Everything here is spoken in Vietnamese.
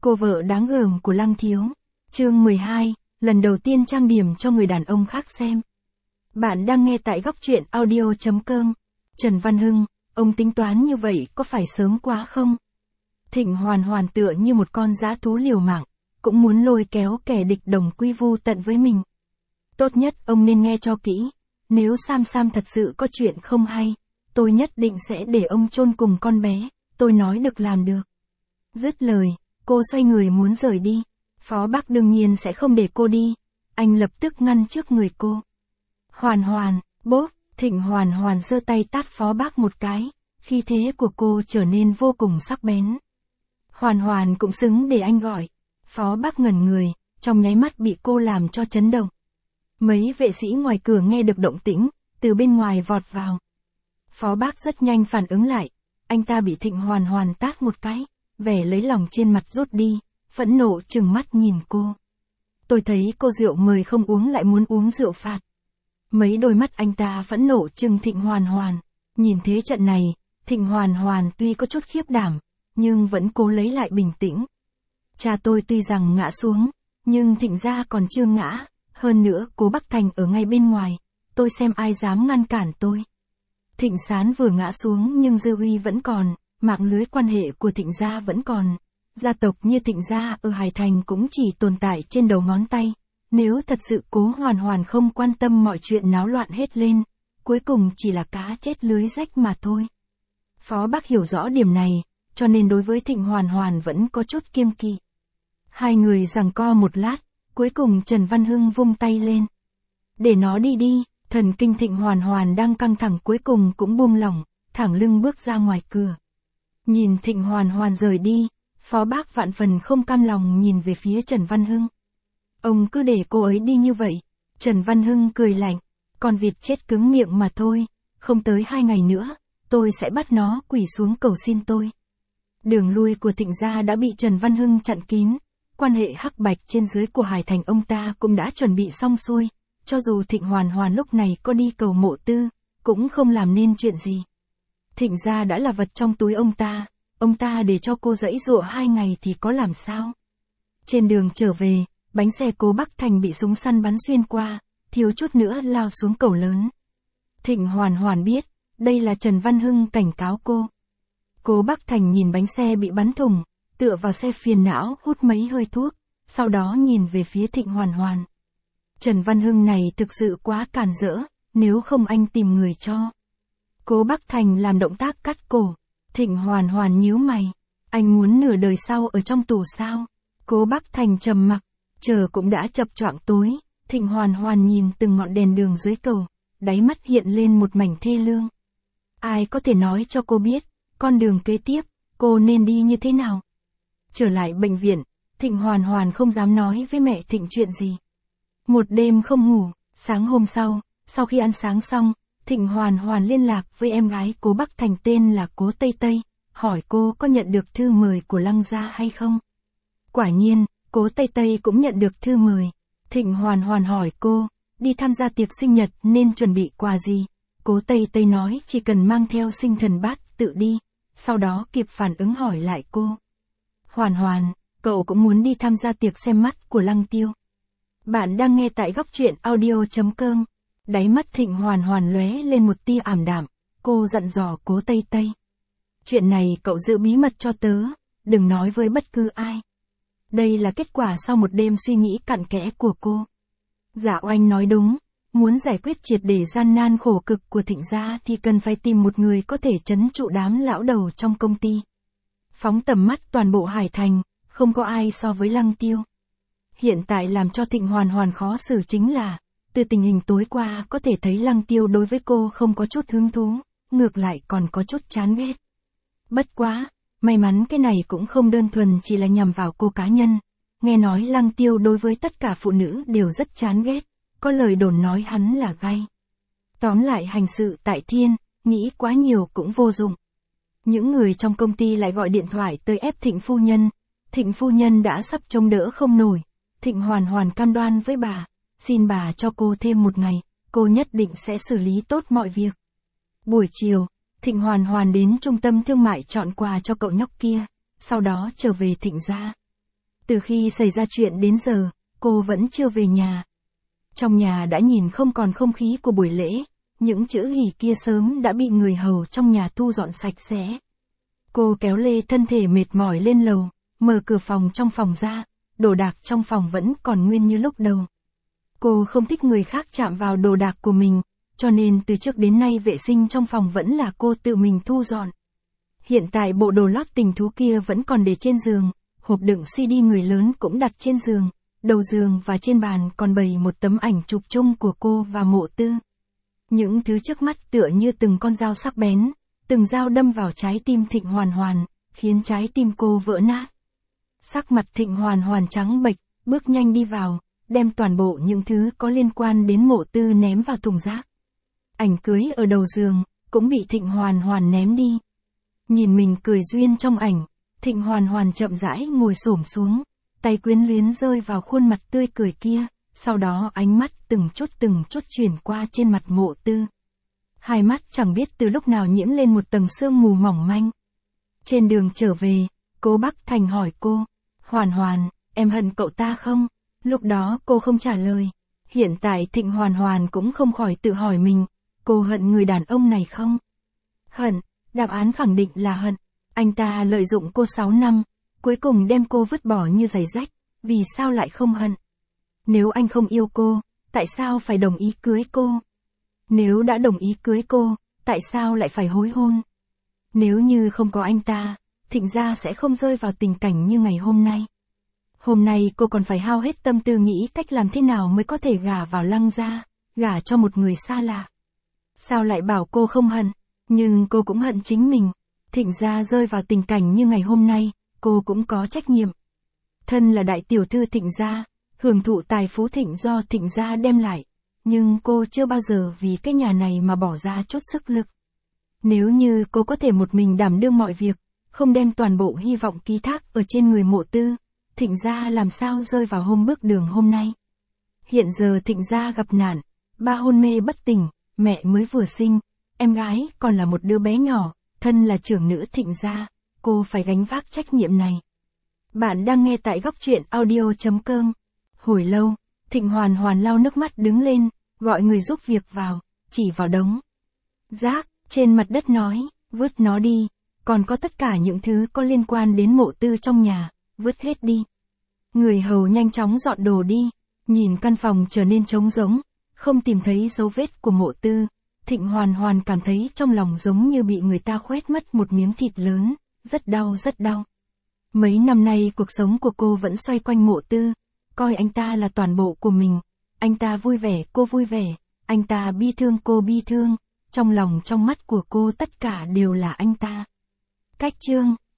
Cô vợ đáng gờm của Lăng Thiếu. Chương 12, lần đầu tiên trang điểm cho người đàn ông khác xem. Bạn đang nghe tại góc truyện audio.com. Trần Văn Hưng, ông tính toán như vậy có phải sớm quá không? Thịnh Hoàn Hoàn tựa như một con dã thú liều mạng, cũng muốn lôi kéo kẻ địch đồng quy vu tận với mình. Tốt nhất ông nên nghe cho kỹ, nếu Sam Sam thật sự có chuyện không hay, tôi nhất định sẽ để ông chôn cùng con bé, tôi nói được làm được. Dứt lời, cô xoay người muốn rời đi. Phó Bắc đương nhiên sẽ không để cô đi, anh lập tức ngăn trước người cô. Hoàn Hoàn, bốp, Thịnh Hoàn Hoàn giơ tay tát Phó Bắc một cái, khí thế của cô trở nên vô cùng sắc bén. Hoàn Hoàn cũng xứng để anh gọi. Phó Bắc ngẩn người, trong nháy mắt bị cô làm cho chấn động. Mấy vệ sĩ ngoài cửa nghe được động tĩnh, từ bên ngoài vọt vào. Phó Bắc rất nhanh phản ứng lại, anh ta bị Thịnh Hoàn Hoàn tát một cái, vẻ lấy lòng trên mặt rút đi, phẫn nộ trừng mắt nhìn cô. Tôi thấy cô rượu mời không uống lại muốn uống rượu phạt. Mấy đôi mắt anh ta phẫn nộ trừng Thịnh Hoàn Hoàn. Nhìn thế trận này, Thịnh Hoàn Hoàn tuy có chút khiếp đảm, nhưng vẫn cố lấy lại bình tĩnh. Cha tôi tuy rằng ngã xuống, nhưng Thịnh gia còn chưa ngã, hơn nữa Cố Bắc Thành ở ngay bên ngoài, tôi xem ai dám ngăn cản tôi. Thịnh Sán vừa ngã xuống nhưng dư uy vẫn còn, mạng lưới quan hệ của Thịnh gia vẫn còn. Gia tộc như Thịnh gia ở Hải Thành cũng chỉ tồn tại trên đầu ngón tay. Nếu thật sự Cố Hoàn Hoàn không quan tâm mọi chuyện náo loạn hết lên, cuối cùng chỉ là cá chết lưới rách mà thôi. Phó Bắc hiểu rõ điểm này, cho nên đối với Thịnh Hoàn Hoàn vẫn có chút kiêng kỵ. Hai người giằng co một lát, cuối cùng Trần Văn Hưng vung tay lên. Để nó đi đi, thần kinh Thịnh Hoàn Hoàn đang căng thẳng cuối cùng cũng buông lỏng, thẳng lưng bước ra ngoài cửa. Nhìn Thịnh Hoàn Hoàn rời đi, Phó Bác vạn phần không cam lòng nhìn về phía Trần Văn Hưng. Ông cứ để cô ấy đi như vậy. Trần Văn Hưng cười lạnh, con vịt chết cứng miệng mà thôi, không tới 2 ngày nữa, tôi sẽ bắt nó quỳ xuống cầu xin tôi. Đường lui của Thịnh gia đã bị Trần Văn Hưng chặn kín, quan hệ hắc bạch trên dưới của Hải Thành ông ta cũng đã chuẩn bị xong xuôi, cho dù Thịnh Hoàn Hoàn lúc này có đi cầu mộ tư, cũng không làm nên chuyện gì. Thịnh gia đã là vật trong túi ông ta để cho cô giãy giụa 2 ngày thì có làm sao. Trên đường trở về, bánh xe Cố Bắc Thành bị súng săn bắn xuyên qua, thiếu chút nữa lao xuống cầu lớn. Thịnh Hoàn Hoàn biết, đây là Trần Văn Hưng cảnh cáo cô. Cố Bắc Thành nhìn bánh xe bị bắn thủng, tựa vào xe phiền não hút mấy hơi thuốc, sau đó nhìn về phía Thịnh Hoàn Hoàn. Trần Văn Hưng này thực sự quá càn rỡ, nếu không anh tìm người cho. Cố Bắc Thành làm động tác cắt cổ. Thịnh Hoàn Hoàn nhíu mày, anh muốn nửa đời sau ở trong tù sao? Cố Bắc Thành trầm mặc, trời cũng đã chập choạng tối, Thịnh Hoàn Hoàn nhìn từng ngọn đèn đường dưới cầu, đáy mắt hiện lên một mảnh thê lương. Ai có thể nói cho cô biết, con đường kế tiếp, cô nên đi như thế nào? Trở lại bệnh viện, Thịnh Hoàn Hoàn không dám nói với mẹ Thịnh chuyện gì. Một đêm không ngủ, sáng hôm sau khi ăn sáng xong, Thịnh Hoàn Hoàn liên lạc với em gái Cố Bắc Thành tên là Cố Tây Tây, hỏi cô có nhận được thư mời của Lăng gia hay không. Quả nhiên, Cố Tây Tây cũng nhận được thư mời. Thịnh Hoàn Hoàn hỏi cô, đi tham gia tiệc sinh nhật nên chuẩn bị quà gì. Cố Tây Tây nói chỉ cần mang theo sinh thần bát tự đi, sau đó kịp phản ứng hỏi lại cô. Hoàn Hoàn, cậu cũng muốn đi tham gia tiệc xem mắt của Lăng Tiêu. Bạn đang nghe tại góc truyện audio.com. Đáy mắt Thịnh Hoàn Hoàn lóe lên một tia ảm đạm, cô dặn dò Cố Tây Tây. Chuyện này cậu giữ bí mật cho tớ, đừng nói với bất cứ ai. Đây là kết quả sau một đêm suy nghĩ cặn kẽ của cô. Dạ Oanh nói đúng, muốn giải quyết triệt để gian nan khổ cực của Thịnh gia thì cần phải tìm một người có thể trấn trụ đám lão đầu trong công ty. Phóng tầm mắt toàn bộ Hải Thành, không có ai so với Lăng Tiêu. Hiện tại làm cho Thịnh Hoàn Hoàn khó xử chính là, từ tình hình tối qua có thể thấy Lăng Tiêu đối với cô không có chút hứng thú, ngược lại còn có chút chán ghét. Bất quá, may mắn cái này cũng không đơn thuần chỉ là nhằm vào cô cá nhân. Nghe nói Lăng Tiêu đối với tất cả phụ nữ đều rất chán ghét, có lời đồn nói hắn là gay. Tóm lại hành sự tại thiên, nghĩ quá nhiều cũng vô dụng. Những người trong công ty lại gọi điện thoại tới ép Thịnh phu nhân. Thịnh phu nhân đã sắp chống đỡ không nổi. Thịnh Hoàn Hoàn cam đoan với bà, xin bà cho cô thêm 1 ngày, cô nhất định sẽ xử lý tốt mọi việc. Buổi chiều, Thịnh Hoàn Hoàn đến trung tâm thương mại chọn quà cho cậu nhóc kia, sau đó trở về Thịnh gia. Từ khi xảy ra chuyện đến giờ, cô vẫn chưa về nhà. Trong nhà đã nhìn không còn không khí của buổi lễ, những chữ hỉ kia sớm đã bị người hầu trong nhà thu dọn sạch sẽ. Cô kéo lê thân thể mệt mỏi lên lầu, mở cửa phòng trong phòng ra, đồ đạc trong phòng vẫn còn nguyên như lúc đầu. Cô không thích người khác chạm vào đồ đạc của mình, cho nên từ trước đến nay vệ sinh trong phòng vẫn là cô tự mình thu dọn. Hiện tại bộ đồ lót tình thú kia vẫn còn để trên giường, hộp đựng CD người lớn cũng đặt trên giường, đầu giường và trên bàn còn bày một tấm ảnh chụp chung của cô và Mộ Tư. Những thứ trước mắt tựa như từng con dao sắc bén, từng dao đâm vào trái tim Thịnh Hoàn Hoàn, khiến trái tim cô vỡ nát. Sắc mặt Thịnh Hoàn Hoàn trắng bệch, bước nhanh đi vào, đem toàn bộ những thứ có liên quan đến Mộ Tư ném vào thùng rác. Ảnh cưới ở đầu giường, cũng bị Thịnh Hoàn Hoàn ném đi. Nhìn mình cười duyên trong ảnh, Thịnh Hoàn Hoàn chậm rãi ngồi xổm xuống, tay quyến luyến rơi vào khuôn mặt tươi cười kia, sau đó ánh mắt từng chút chuyển qua trên mặt Mộ Tư. Hai mắt chẳng biết từ lúc nào nhiễm lên một tầng sương mù mỏng manh. Trên đường trở về, Cố Bắc Thành hỏi cô, Hoàn Hoàn, em hận cậu ta không? Lúc đó cô không trả lời. Hiện tại Thịnh Hoàn Hoàn cũng không khỏi tự hỏi mình, cô hận người đàn ông này không? Hận, đáp án khẳng định là hận. Anh ta lợi dụng cô 6 năm, cuối cùng đem cô vứt bỏ như giày rách, vì sao lại không hận? Nếu anh không yêu cô, tại sao phải đồng ý cưới cô? Nếu đã đồng ý cưới cô, tại sao lại phải hối hôn? Nếu như không có anh ta, Thịnh gia sẽ không rơi vào tình cảnh như ngày hôm nay. Hôm nay cô còn phải hao hết tâm tư nghĩ cách làm thế nào mới có thể gả vào Lăng gia, gả cho một người xa lạ. Sao lại bảo cô không hận? Nhưng cô cũng hận chính mình. Thịnh gia rơi vào tình cảnh như ngày hôm nay, cô cũng có trách nhiệm. Thân là đại tiểu thư Thịnh gia, hưởng thụ tài phú Thịnh do Thịnh gia đem lại. Nhưng cô chưa bao giờ vì cái nhà này mà bỏ ra chút sức lực. Nếu như cô có thể một mình đảm đương mọi việc, không đem toàn bộ hy vọng ký thác ở trên người Mộ Tư, Thịnh gia làm sao rơi vào hôm bước đường hôm nay. Hiện giờ Thịnh gia gặp nạn, ba hôn mê bất tỉnh, mẹ mới vừa sinh, em gái còn là một đứa bé nhỏ, thân là trưởng nữ Thịnh gia, cô phải gánh vác trách nhiệm này. Bạn đang nghe tại góc truyện audio.com. Hồi lâu, Thịnh Hoàn Hoàn lau nước mắt đứng lên, gọi người giúp việc vào, chỉ vào đống rác trên mặt đất nói, vứt nó đi, còn có tất cả những thứ có liên quan đến Mộ Tư trong nhà, vứt hết đi. Người hầu nhanh chóng dọn đồ đi, nhìn căn phòng trở nên trống rỗng, không tìm thấy dấu vết của Mộ Tư. Thịnh Hoàn Hoàn cảm thấy trong lòng giống như bị người ta khoét mất một miếng thịt lớn, rất đau rất đau. Mấy năm nay cuộc sống của cô vẫn xoay quanh Mộ Tư, coi anh ta là toàn bộ của mình. Anh ta vui vẻ cô vui vẻ, anh ta bi thương cô bi thương, trong lòng trong mắt của cô tất cả đều là anh ta. Cách chương